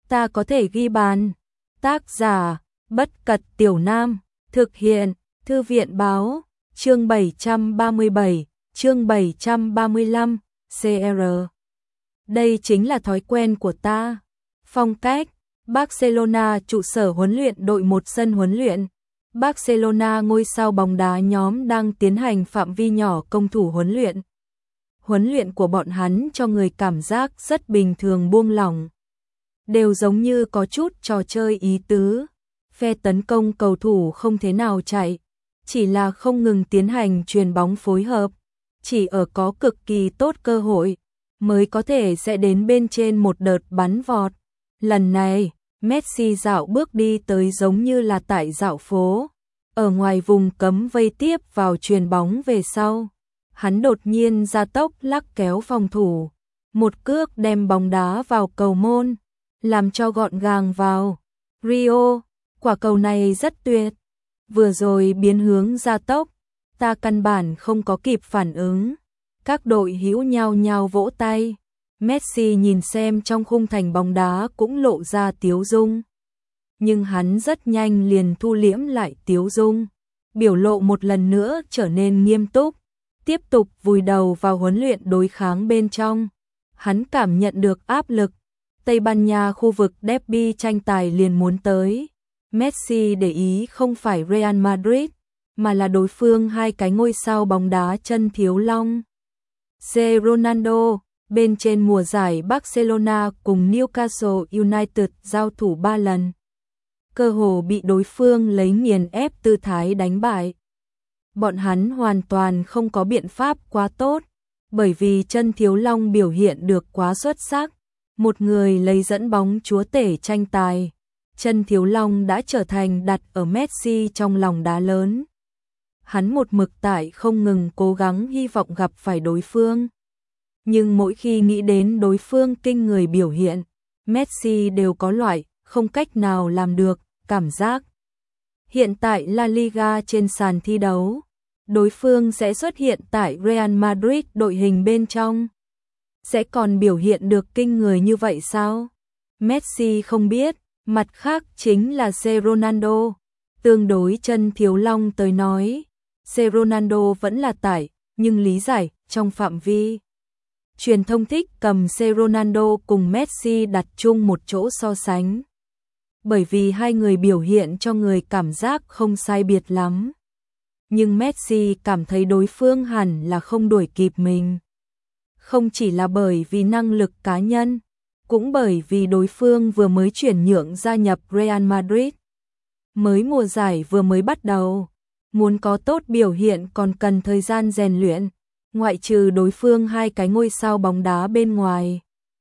ta có thể ghi bàn. Tác giả, Bất Cật Tiểu Nam, thực hiện, Thư viện Báo, chương 737, chương 735, CR. Đây chính là thói quen của ta. Phong cách, Barcelona trụ sở huấn luyện đội một sân huấn luyện. Barcelona ngôi sao bóng đá nhóm đang tiến hành phạm vi nhỏ công thủ huấn luyện. Huấn luyện của bọn hắn cho người cảm giác rất bình thường buông lỏng. Đều giống như có chút trò chơi ý tứ. Phe tấn công cầu thủ không thế nào chạy, chỉ là không ngừng tiến hành chuyền bóng phối hợp. Chỉ ở có cực kỳ tốt cơ hội, mới có thể sẽ đến bên trên một đợt bắn vọt. Lần này, Messi dạo bước đi tới giống như là tại dạo phố. Ở ngoài vùng cấm vây tiếp vào chuyền bóng về sau. Hắn đột nhiên ra tốc lắc kéo phòng thủ. Một cước đem bóng đá vào cầu môn, làm cho gọn gàng vào. Rio, quả cầu này rất tuyệt. Vừa rồi biến hướng ra tốc, ta căn bản không có kịp phản ứng. Các đội hữu nhao nhao vỗ tay. Messi nhìn xem trong khung thành bóng đá cũng lộ ra tiếu dung. Nhưng hắn rất nhanh liền thu liễm lại tiếu dung. Biểu lộ một lần nữa trở nên nghiêm túc. Tiếp tục vùi đầu vào huấn luyện đối kháng bên trong. Hắn cảm nhận được áp lực. Tây Ban Nha khu vực derby tranh tài liền muốn tới. Messi để ý không phải Real Madrid, mà là đối phương hai cái ngôi sao bóng đá chân thiếu long. C. Ronaldo, bên trên mùa giải Barcelona cùng Newcastle United giao thủ 3 lần. Cơ hồ bị đối phương lấy nghiền ép tư thái đánh bại. Bọn hắn hoàn toàn không có biện pháp quá tốt, bởi vì chân thiếu long biểu hiện được quá xuất sắc. Một người lấy dẫn bóng chúa tể tranh tài. Chân thiếu long đã trở thành đặt ở Messi trong lòng đá lớn. Hắn một mực tại không ngừng cố gắng hy vọng gặp phải đối phương. Nhưng mỗi khi nghĩ đến đối phương kinh người biểu hiện, Messi đều có loại không cách nào làm được cảm giác. Hiện tại La Liga trên sàn thi đấu, đối phương sẽ xuất hiện tại Real Madrid đội hình bên trong. Sẽ còn biểu hiện được kinh người như vậy sao? Messi không biết, mặt khác chính là C. Ronaldo. Tương đối chân thiếu long tới nói, C. Ronaldo vẫn là tải, nhưng lý giải trong phạm vi. Truyền thông thích cầm C. Ronaldo cùng Messi đặt chung một chỗ so sánh. Bởi vì hai người biểu hiện cho người cảm giác không sai biệt lắm. Nhưng Messi cảm thấy đối phương hẳn là không đuổi kịp mình. Không chỉ là bởi vì năng lực cá nhân, cũng bởi vì đối phương vừa mới chuyển nhượng gia nhập Real Madrid. Mới mùa giải vừa mới bắt đầu, muốn có tốt biểu hiện còn cần thời gian rèn luyện, ngoại trừ đối phương hai cái ngôi sao bóng đá bên ngoài.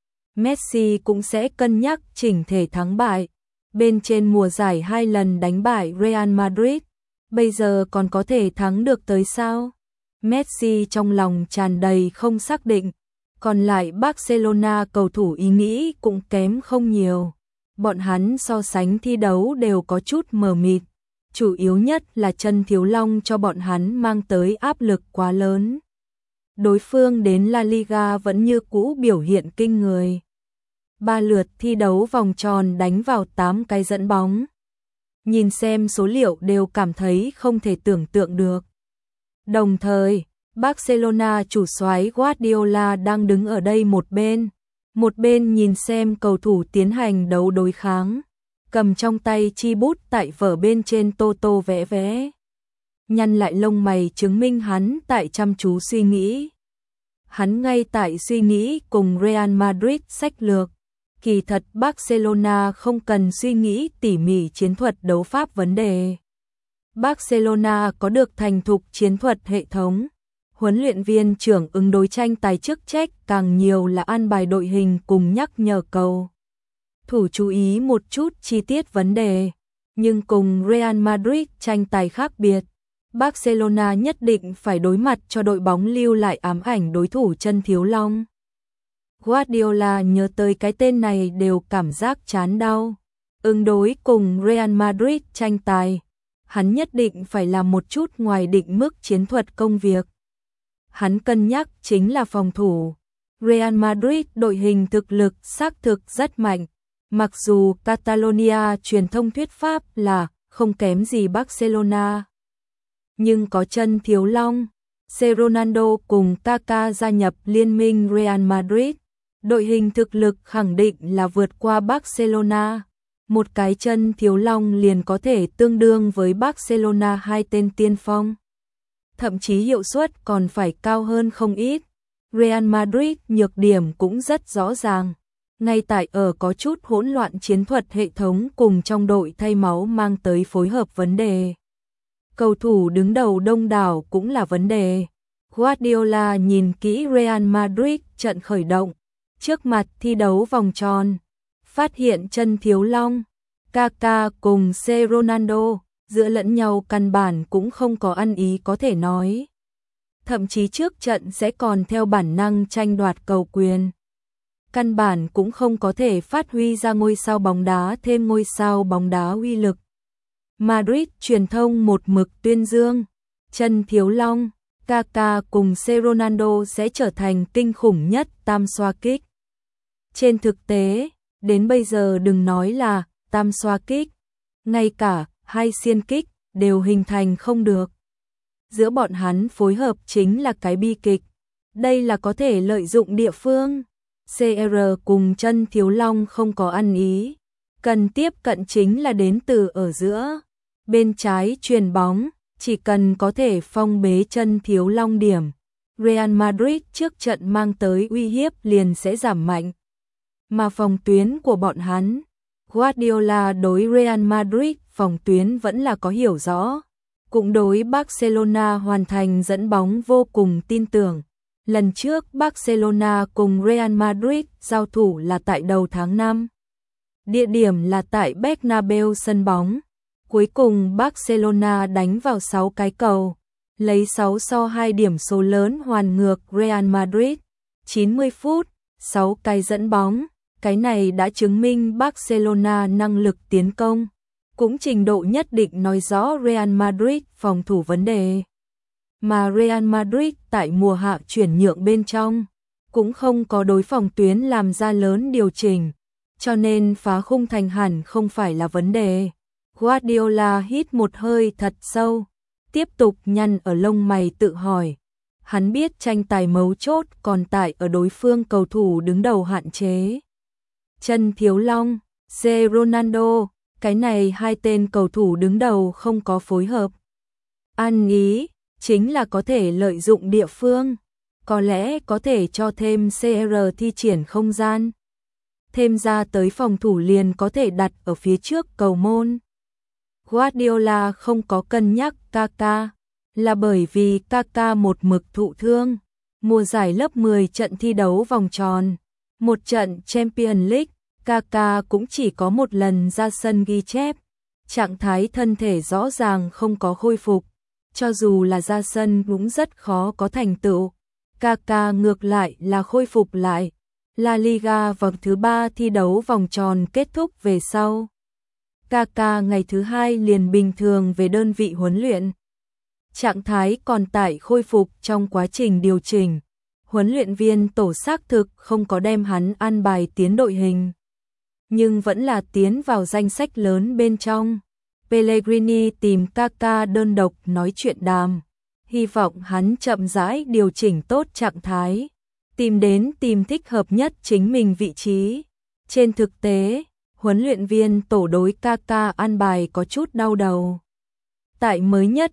Messi cũng sẽ cân nhắc chỉnh thể thắng bại, bên trên mùa giải 2 lần đánh bại Real Madrid, bây giờ còn có thể thắng được tới sao? Messi trong lòng tràn đầy không xác định, còn lại Barcelona cầu thủ ý nghĩ cũng kém không nhiều. Bọn hắn so sánh thi đấu đều có chút mờ mịt, chủ yếu nhất là chân thiếu long cho bọn hắn mang tới áp lực quá lớn. Đối phương đến La Liga vẫn như cũ biểu hiện kinh người. 3 lượt thi đấu vòng tròn đánh vào 8 cái dẫn bóng. Nhìn xem số liệu đều cảm thấy không thể tưởng tượng được. Đồng thời, Barcelona chủ soái Guardiola đang đứng ở đây một bên nhìn xem cầu thủ tiến hành đấu đối kháng, cầm trong tay chi bút tại vở bên trên tô tô vẽ vẽ. Nhăn lại lông mày chứng minh hắn tại chăm chú suy nghĩ. Hắn ngay tại suy nghĩ cùng Real Madrid sách lược. Kỳ thật Barcelona không cần suy nghĩ tỉ mỉ chiến thuật đấu pháp vấn đề. Barcelona có được thành thục chiến thuật hệ thống. Huấn luyện viên trưởng ứng đối tranh tài chức trách càng nhiều là an bài đội hình cùng nhắc nhở cầu thủ chú ý một chút chi tiết vấn đề. Nhưng cùng Real Madrid tranh tài khác biệt, Barcelona nhất định phải đối mặt cho đội bóng lưu lại ám ảnh đối thủ chân thiếu long. Guardiola nhớ tới cái tên này đều cảm giác chán đau. Ứng đối cùng Real Madrid tranh tài, hắn nhất định phải làm một chút ngoài định mức chiến thuật công việc. Hắn cân nhắc chính là phòng thủ. Real Madrid đội hình thực lực xác thực rất mạnh, Mặc dù Catalonia truyền thông thuyết pháp là không kém gì Barcelona, nhưng có chân thiếu long. Ronaldo cùng Kaká gia nhập liên minh Real Madrid, đội hình thực lực khẳng định là vượt qua Barcelona. Một cái chân thiếu long liền có thể tương đương với Barcelona hai tên tiên phong. Thậm chí hiệu suất còn phải cao hơn không ít. Real Madrid nhược điểm cũng rất rõ ràng. Ngay tại ở có chút hỗn loạn chiến thuật hệ thống cùng trong đội thay máu mang tới phối hợp vấn đề. Cầu thủ đứng đầu đông đảo cũng là vấn đề. Guardiola nhìn kỹ Real Madrid trận khởi động, trước mặt thi đấu vòng tròn, phát hiện chân thiếu long. Kaká cùng Ronaldo giữa lẫn nhau căn bản cũng không có ăn ý có thể nói. Thậm chí trước trận sẽ còn theo bản năng tranh đoạt cầu quyền. Căn bản cũng không có thể phát huy ra ngôi sao bóng đá thêm ngôi sao bóng đá uy lực. Madrid truyền thông một mực tuyên dương, chân thiếu long, Kaká cùng Ronaldo sẽ trở thành kinh khủng nhất tam xoa kích. Trên thực tế, đến bây giờ đừng nói là tam xoa kích, ngay cả hai xiên kích đều hình thành không được. Giữa bọn hắn phối hợp chính là cái bi kịch. Đây là có thể lợi dụng địa phương. CR cùng chân thiếu long không có ăn ý. Cần tiếp cận chính là đến từ ở giữa. Bên trái chuyền bóng, chỉ cần có thể phong bế chân thiếu long điểm, Real Madrid trước trận mang tới uy hiếp liền sẽ giảm mạnh. Mà phòng tuyến của bọn hắn, Guardiola đối Real Madrid phòng tuyến vẫn là có hiểu rõ. Cũng đối Barcelona hoàn thành dẫn bóng vô cùng tin tưởng. Lần trước Barcelona cùng Real Madrid giao thủ là tại đầu tháng 5. Địa điểm là tại Bernabeu sân bóng. Cuối cùng Barcelona đánh vào 6 cái cầu, lấy 6-2 điểm số lớn hoàn ngược Real Madrid. 90 phút, 6 cái dẫn bóng, cái này đã chứng minh Barcelona năng lực tiến công, cũng trình độ nhất định nói rõ Real Madrid phòng thủ vấn đề. Mà Real Madrid tại mùa hạ chuyển nhượng bên trong, cũng không có đối phòng tuyến làm ra lớn điều chỉnh, cho nên phá khung thành hẳn không phải là vấn đề. Guardiola hít một hơi thật sâu, tiếp tục nhăn ở lông mày tự hỏi. Hắn biết tranh tài mấu chốt còn tại ở đối phương cầu thủ đứng đầu hạn chế. Chân thiếu long, Ronaldo, cái này hai tên cầu thủ đứng đầu không có phối hợp. Ăn ý, chính là có thể lợi dụng địa phương, có lẽ có thể cho thêm CR thi triển không gian. Thêm ra tới phòng thủ liền có thể đặt ở phía trước cầu môn. Guardiola không có cân nhắc Kaká, là bởi vì Kaká một mực thụ thương. Mùa giải lớp 10 trận thi đấu vòng tròn, một trận Champions League, Kaká cũng chỉ có một lần ra sân ghi chép. Trạng thái thân thể rõ ràng không có khôi phục, cho dù là ra sân cũng rất khó có thành tựu. Kaká ngược lại là khôi phục lại. La Liga vòng thứ 3 thi đấu vòng tròn kết thúc về sau. Kaká ngày thứ 2 liền bình thường về đơn vị huấn luyện. Trạng thái còn tại khôi phục trong quá trình điều chỉnh. Huấn luyện viên tổ xác thực không có đem hắn an bài tiến đội hình, nhưng vẫn là tiến vào danh sách lớn bên trong. Pellegrini tìm Kaká đơn độc nói chuyện đàm, hy vọng hắn chậm rãi điều chỉnh tốt trạng thái, tìm thích hợp nhất chính mình vị trí. Trên thực tế, huấn luyện viên tổ đối Kaká an bài có chút đau đầu. Tại mới nhất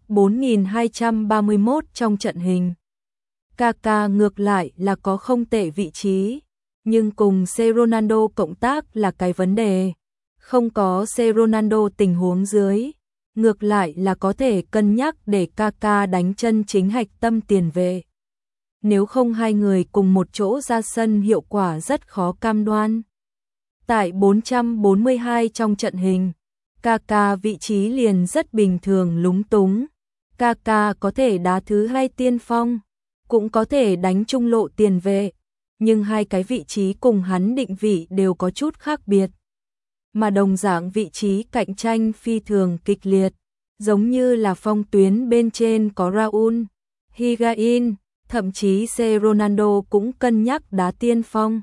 4231 trong trận hình, Kaká ngược lại là có không tệ vị trí, nhưng cùng Ronaldo cộng tác là cái vấn đề. Không có Ronaldo tình huống dưới, ngược lại là có thể cân nhắc để Kaká đánh chân chính hạch tâm tiền vệ. Nếu không hai người cùng một chỗ ra sân hiệu quả rất khó cam đoan. Tại 442 trong trận hình, Kaká vị trí liền rất bình thường lúng túng. Kaká có thể đá thứ hai tiên phong, cũng có thể đánh trung lộ tiền vệ, nhưng hai cái vị trí cùng hắn định vị đều có chút khác biệt. Mà đồng dạng vị trí cạnh tranh phi thường kịch liệt, giống như là phong tuyến bên trên có Raúl, Higuaín, thậm chí Ronaldo cũng cân nhắc đá tiên phong.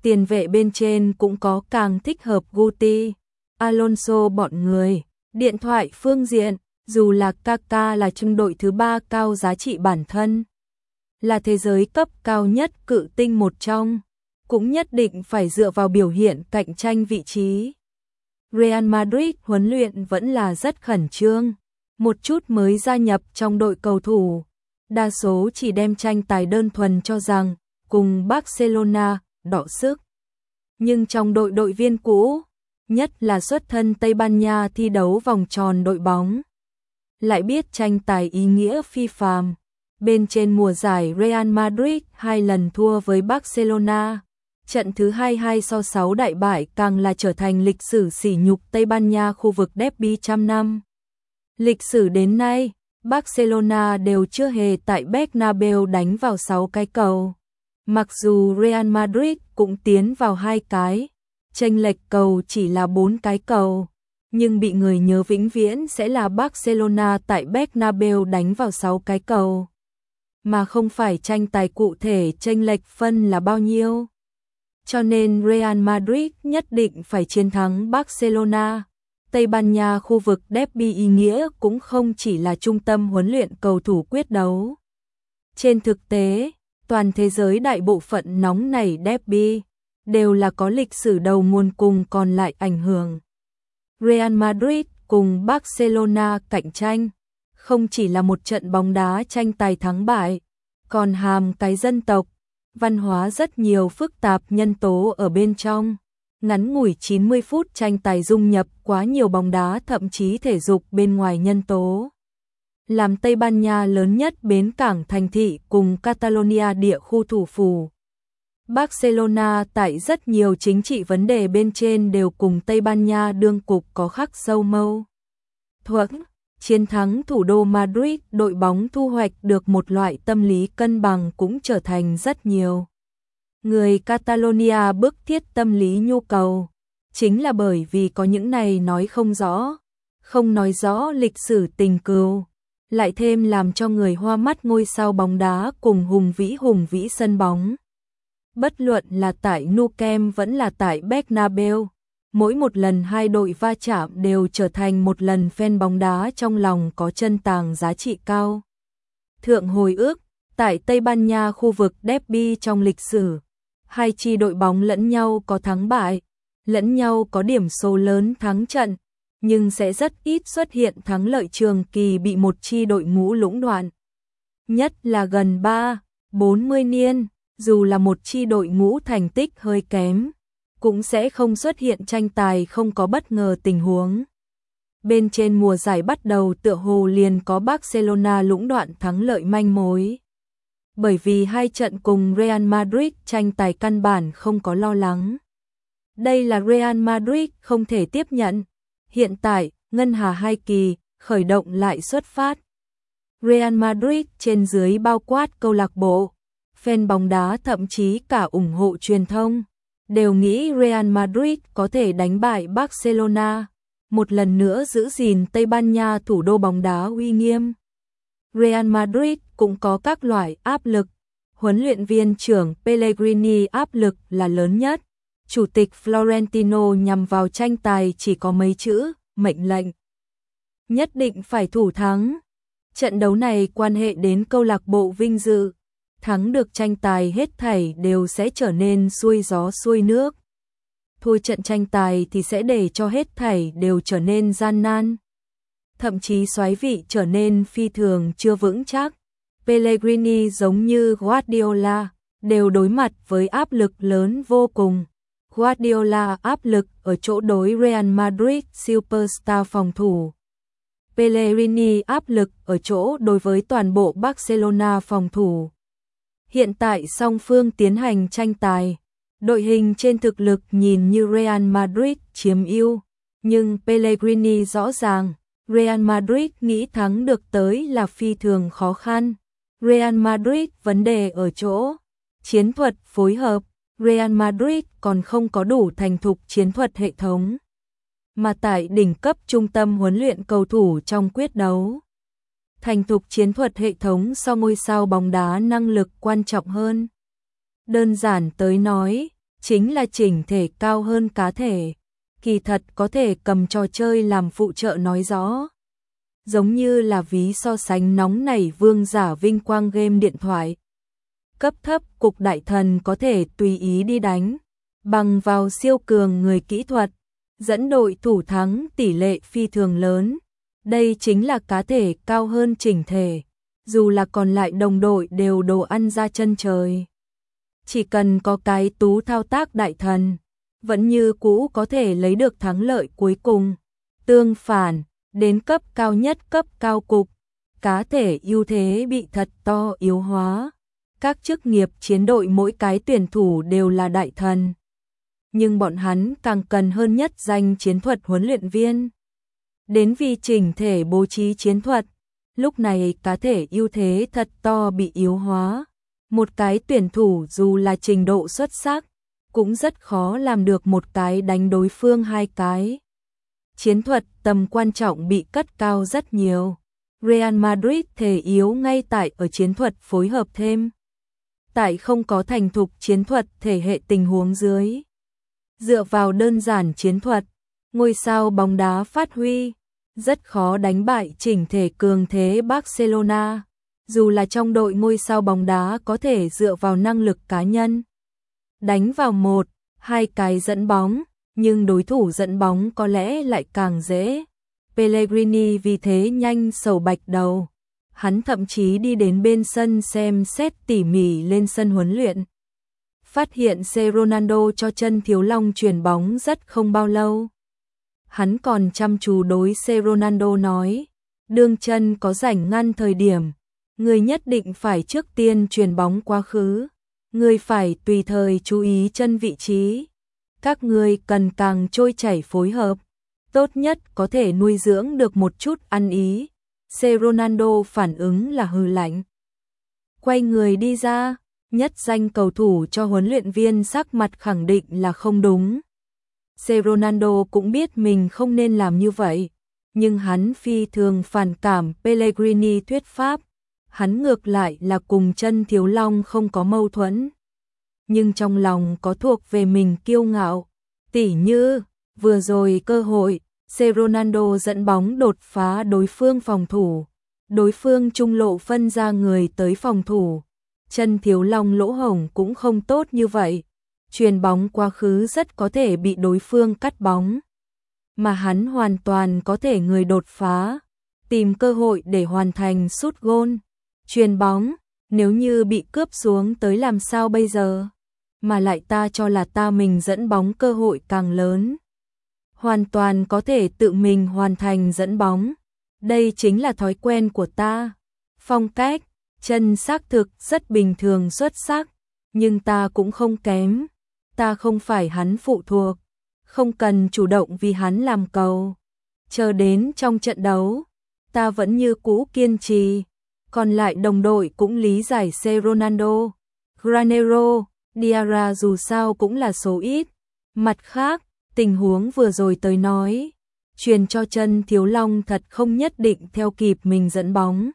Tiền vệ bên trên cũng có càng thích hợp Guti, Alonso bọn người. Điện thoại phương diện, dù là Kaka là trung đội thứ 3 cao giá trị bản thân, là thế giới cấp cao nhất cự tinh một trong, cũng nhất định phải dựa vào biểu hiện cạnh tranh vị trí. Real Madrid huấn luyện vẫn là rất khẩn trương, một chút mới gia nhập trong đội cầu thủ, đa số chỉ đem tranh tài đơn thuần cho rằng cùng Barcelona đọ sức. Nhưng trong đội viên cũ, nhất là xuất thân Tây Ban Nha thi đấu vòng tròn đội bóng, lại biết tranh tài ý nghĩa phi phàm. Bên trên mùa giải Real Madrid 2 lần thua với Barcelona, trận thứ 22 sau 6 đại bại càng là trở thành lịch sử sỉ nhục Tây Ban Nha khu vực derby trăm năm. Lịch sử đến nay, Barcelona đều chưa hề tại Bernabeu đánh vào 6 cái cầu. Mặc dù Real Madrid cũng tiến vào 2 cái, chênh lệch cầu chỉ là 4 cái cầu, nhưng bị người nhớ vĩnh viễn sẽ là Barcelona tại Bernabeu đánh vào 6 cái cầu, mà không phải tranh tài cụ thể chênh lệch phân là bao nhiêu. Cho nên Real Madrid nhất định phải chiến thắng Barcelona. Tây Ban Nha khu vực derby ý nghĩa cũng không chỉ là trung tâm huấn luyện cầu thủ quyết đấu. Trên thực tế, toàn thế giới đại bộ phận nóng nảy derby đều là có lịch sử đầu nguồn cùng còn lại ảnh hưởng. Real Madrid cùng Barcelona cạnh tranh, không chỉ là một trận bóng đá tranh tài thắng bại, còn hàm cái dân tộc, văn hóa rất nhiều phức tạp nhân tố ở bên trong. Ngắn ngủi 90 phút tranh tài dung nhập quá nhiều bóng đá thậm chí thể dục bên ngoài nhân tố. Làm Tây Ban Nha lớn nhất bến cảng thành thị cùng Catalonia địa khu thủ phủ. Barcelona tại rất nhiều chính trị vấn đề bên trên đều cùng Tây Ban Nha đương cục có khắc sâu mâu thuẫn. Chiến thắng thủ đô Madrid, đội bóng thu hoạch được một loại tâm lý cân bằng cũng trở thành rất nhiều người Catalonia bức thiết tâm lý nhu cầu, chính là bởi vì có những này nói không rõ, không nói rõ lịch sử tình cừu, lại thêm làm cho người hoa mắt ngôi sao bóng đá cùng hùng vĩ sân bóng. Bất luận là tại Nou Camp vẫn là tại Bernabeu, mỗi một lần hai đội va chạm đều trở thành một lần fan bóng đá trong lòng có chân tàng giá trị cao. Thượng hồi ức, tại Tây Ban Nha khu vực derby trong lịch sử, hai chi đội bóng lẫn nhau có thắng bại, lẫn nhau có điểm số lớn thắng trận, nhưng sẽ rất ít xuất hiện thắng lợi trường kỳ bị một chi đội ngũ lũng đoạn. Nhất là gần 30-40 niên, dù là một chi đội ngũ thành tích hơi kém, cũng sẽ không xuất hiện tranh tài không có bất ngờ tình huống. Bên trên mùa giải bắt đầu tựa hồ liền có Barcelona lũng đoạn thắng lợi manh mối. Bởi vì hai trận cùng Real Madrid tranh tài căn bản không có lo lắng. Đây là Real Madrid không thể tiếp nhận. Hiện tại, ngân hà hai kỳ, khởi động lại xuất phát. Real Madrid trên dưới bao quát câu lạc bộ, fan bóng đá thậm chí cả ủng hộ truyền thông, đều nghĩ Real Madrid có thể đánh bại Barcelona, một lần nữa giữ gìn Tây Ban Nha thủ đô bóng đá uy nghiêm. Real Madrid cũng có các loại áp lực, huấn luyện viên trưởng Pellegrini áp lực là lớn nhất. Chủ tịch Florentino nhằm vào tranh tài chỉ có mấy chữ, mệnh lệnh. Nhất định phải thủ thắng. Trận đấu này quan hệ đến câu lạc bộ vinh dự. Thắng được tranh tài hết thảy đều sẽ trở nên xuôi gió xuôi nước. Thua trận tranh tài thì sẽ để cho hết thảy đều trở nên gian nan. Thậm chí soái vị trở nên phi thường chưa vững chắc. Pellegrini giống như Guardiola, đều đối mặt với áp lực lớn vô cùng. Guardiola áp lực ở chỗ đối Real Madrid superstar phòng thủ. Pellegrini áp lực ở chỗ đối với toàn bộ Barcelona phòng thủ. Hiện tại song phương tiến hành tranh tài, đội hình trên thực lực nhìn như Real Madrid chiếm ưu, nhưng Pellegrini rõ ràng, Real Madrid nghĩ thắng được tới là phi thường khó khăn. Real Madrid vấn đề ở chỗ chiến thuật phối hợp, Real Madrid còn không có đủ thành thục chiến thuật hệ thống, mà tại đỉnh cấp trung tâm huấn luyện cầu thủ trong quyết đấu. Thành thục chiến thuật hệ thống so ngôi sao bóng đá năng lực quan trọng hơn. Đơn giản tới nói, chính là chỉnh thể cao hơn cá thể. Kỳ thật có thể cầm trò chơi làm phụ trợ nói rõ. Giống như là ví so sánh nóng nảy vương giả vinh quang game điện thoại. Cấp thấp cục đại thần có thể tùy ý đi đánh, bằng vào siêu cường người kỹ thuật, dẫn đội thủ thắng tỷ lệ phi thường lớn. Đây chính là cá thể cao hơn chỉnh thể, dù là còn lại đồng đội đều đồ ăn ra chân trời. Chỉ cần có cái tú thao tác đại thần, vẫn như cũ có thể lấy được thắng lợi cuối cùng. Tương phản, đến cấp cao nhất cấp cao cục, cá thể ưu thế bị thật to yếu hóa. Các chức nghiệp chiến đội mỗi cái tuyển thủ đều là đại thần. Nhưng bọn hắn càng cần hơn nhất danh chiến thuật huấn luyện viên. Đến vì chỉnh thể bố trí chiến thuật, lúc này cá thể ưu thế thật to bị yếu hóa. Một cái tuyển thủ dù là trình độ xuất sắc, cũng rất khó làm được một cái đánh đối phương hai cái. Chiến thuật tầm quan trọng bị cất cao rất nhiều. Real Madrid thể yếu ngay tại ở chiến thuật phối hợp thêm. Tại không có thành thục chiến thuật thể hệ tình huống dưới. Dựa vào đơn giản chiến thuật, ngôi sao bóng đá phát huy, rất khó đánh bại chỉnh thể cường thế Barcelona. Dù là trong đội ngôi sao bóng đá có thể dựa vào năng lực cá nhân đánh vào một, hai cái dẫn bóng, nhưng đối thủ dẫn bóng có lẽ lại càng dễ. Pellegrini vì thế nhanh sầu bạch đầu. Hắn thậm chí đi đến bên sân xem xét tỉ mỉ lên sân huấn luyện. Phát hiện C. Ronaldo cho chân Thiếu Long chuyền bóng rất không bao lâu. Hắn còn chăm chú đối C. Ronaldo nói, đương chân có rảnh ngăn thời điểm, người nhất định phải trước tiên chuyền bóng quá khứ. Người phải tùy thời chú ý chân vị trí. Các người cần càng trôi chảy phối hợp, tốt nhất có thể nuôi dưỡng được một chút ăn ý. C. Ronaldo phản ứng là hừ lạnh. Quay người đi ra, nhất danh cầu thủ cho huấn luyện viên sắc mặt khẳng định là không đúng. C. Ronaldo cũng biết mình không nên làm như vậy, nhưng hắn phi thường phản cảm Pellegrini thuyết pháp. Hắn ngược lại là cùng chân Thiếu Long không có mâu thuẫn, nhưng trong lòng có thuộc về mình kiêu ngạo. Tỉ như, vừa rồi cơ hội, C. Ronaldo dẫn bóng đột phá đối phương phòng thủ. Đối phương trung lộ phân ra người tới phòng thủ. Chân Thiếu Long lỗ hổng cũng không tốt như vậy. Chuyền bóng quá khứ rất có thể bị đối phương cắt bóng. Mà hắn hoàn toàn có thể người đột phá, tìm cơ hội để hoàn thành sút gôn. Chuyền bóng, nếu như bị cướp xuống tới làm sao bây giờ? Mà lại ta cho là ta mình dẫn bóng cơ hội càng lớn. Hoàn toàn có thể tự mình hoàn thành dẫn bóng. Đây chính là thói quen của ta. Phong cách, chân xác thực rất bình thường xuất sắc, nhưng ta cũng không kém. Ta không phải hắn phụ thuộc, không cần chủ động vì hắn làm cầu. Chờ đến trong trận đấu, ta vẫn như cũ kiên trì. Còn lại đồng đội cũng lý giải C. Ronaldo. Granero, Diarra dù sao cũng là số ít. Mặt khác, tình huống vừa rồi tới nói, truyền cho chân Thiếu Long thật không nhất định theo kịp mình dẫn bóng.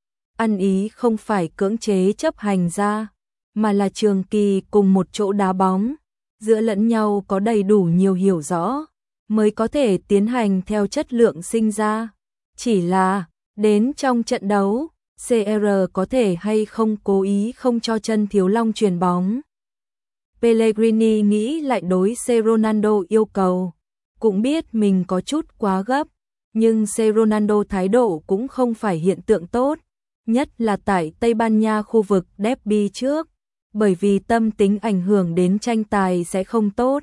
Ăn ý không phải cưỡng chế chấp hành ra, mà là trường kỳ cùng một chỗ đá bóng, giữa lẫn nhau có đầy đủ nhiều hiểu rõ, mới có thể tiến hành theo chất lượng sinh ra. Chỉ là, đến trong trận đấu, CR có thể hay không cố ý không cho chân Thiếu Long chuyền bóng. Pellegrini nghĩ lại đối C. Ronaldo yêu cầu, cũng biết mình có chút quá gấp, nhưng C. Ronaldo thái độ cũng không phải hiện tượng tốt, nhất là tại Tây Ban Nha khu vực derby trước, bởi vì tâm tính ảnh hưởng đến tranh tài sẽ không tốt.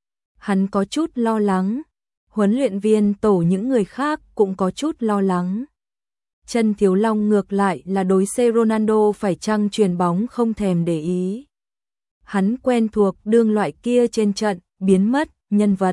Hắn có chút lo lắng, huấn luyện viên tổ những người khác cũng có chút lo lắng. Chân Thiếu Long ngược lại là đối C. Ronaldo phải chăng chuyền bóng không thèm để ý. Hắn quen thuộc đương loại kia trên trận, biến mất, nhân vật.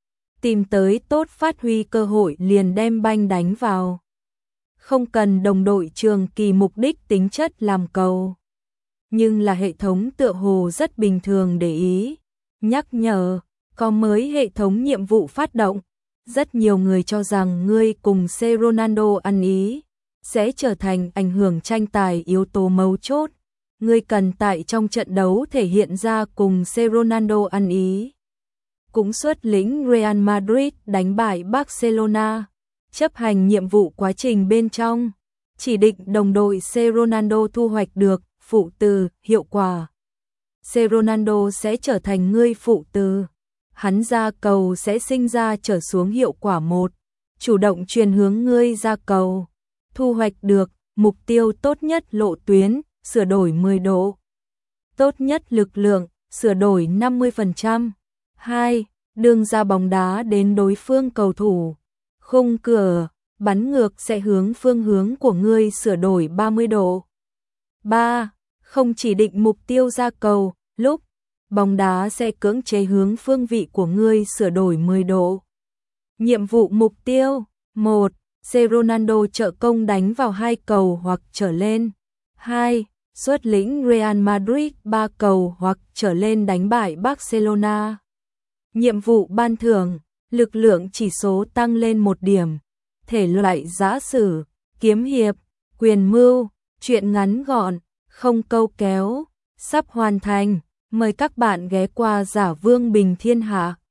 Tìm tới tốt phát huy cơ hội liền đem banh đánh vào. Không cần đồng đội trường kỳ mục đích tính chất làm cầu. Nhưng là hệ thống tựa hồ rất bình thường để ý. Nhắc nhở, có mới hệ thống nhiệm vụ phát động. Rất nhiều người cho rằng ngươi cùng C. Ronaldo ăn ý, sẽ trở thành ảnh hưởng tranh tài yếu tố mấu chốt. ngươi cần tại trong trận đấu thể hiện ra cùng Ronaldo ăn ý. Cũng xuất lĩnh Real Madrid đánh bại Barcelona, chấp hành nhiệm vụ quá trình bên trong, chỉ định đồng đội Ronaldo thu hoạch được phụ từ hiệu quả. Ronaldo sẽ trở thành ngươi phụ từ. Hắn ra cầu sẽ sinh ra trở xuống hiệu quả 1, chủ động truyền hướng ngươi ra cầu, thu hoạch được mục tiêu tốt nhất lộ tuyến, sửa đổi 10 độ. Tốt nhất lực lượng, sửa đổi 50%. 2. Đường ra bóng đá đến đối phương cầu thủ. Khung cửa, bắn ngược sẽ hướng phương hướng của ngươi sửa đổi 30 độ. 3. Không chỉ định mục tiêu ra cầu, lúc bóng đá sẽ cưỡng chế hướng phương vị của ngươi sửa đổi 10 độ. Nhiệm vụ mục tiêu 1. Ronaldo trợ công đánh vào 2 cầu hoặc trở lên. 2. Xuất lĩnh Real Madrid 3 cầu hoặc trở lên đánh bại Barcelona. Nhiệm vụ ban thưởng, lực lượng chỉ số tăng lên 1 điểm. Thể loại giã sử, kiếm hiệp, quyền mưu, truyện ngắn gọn, không câu kéo, sắp hoàn thành. Mời các bạn ghé qua Giả Vương Bình Thiên Hạ.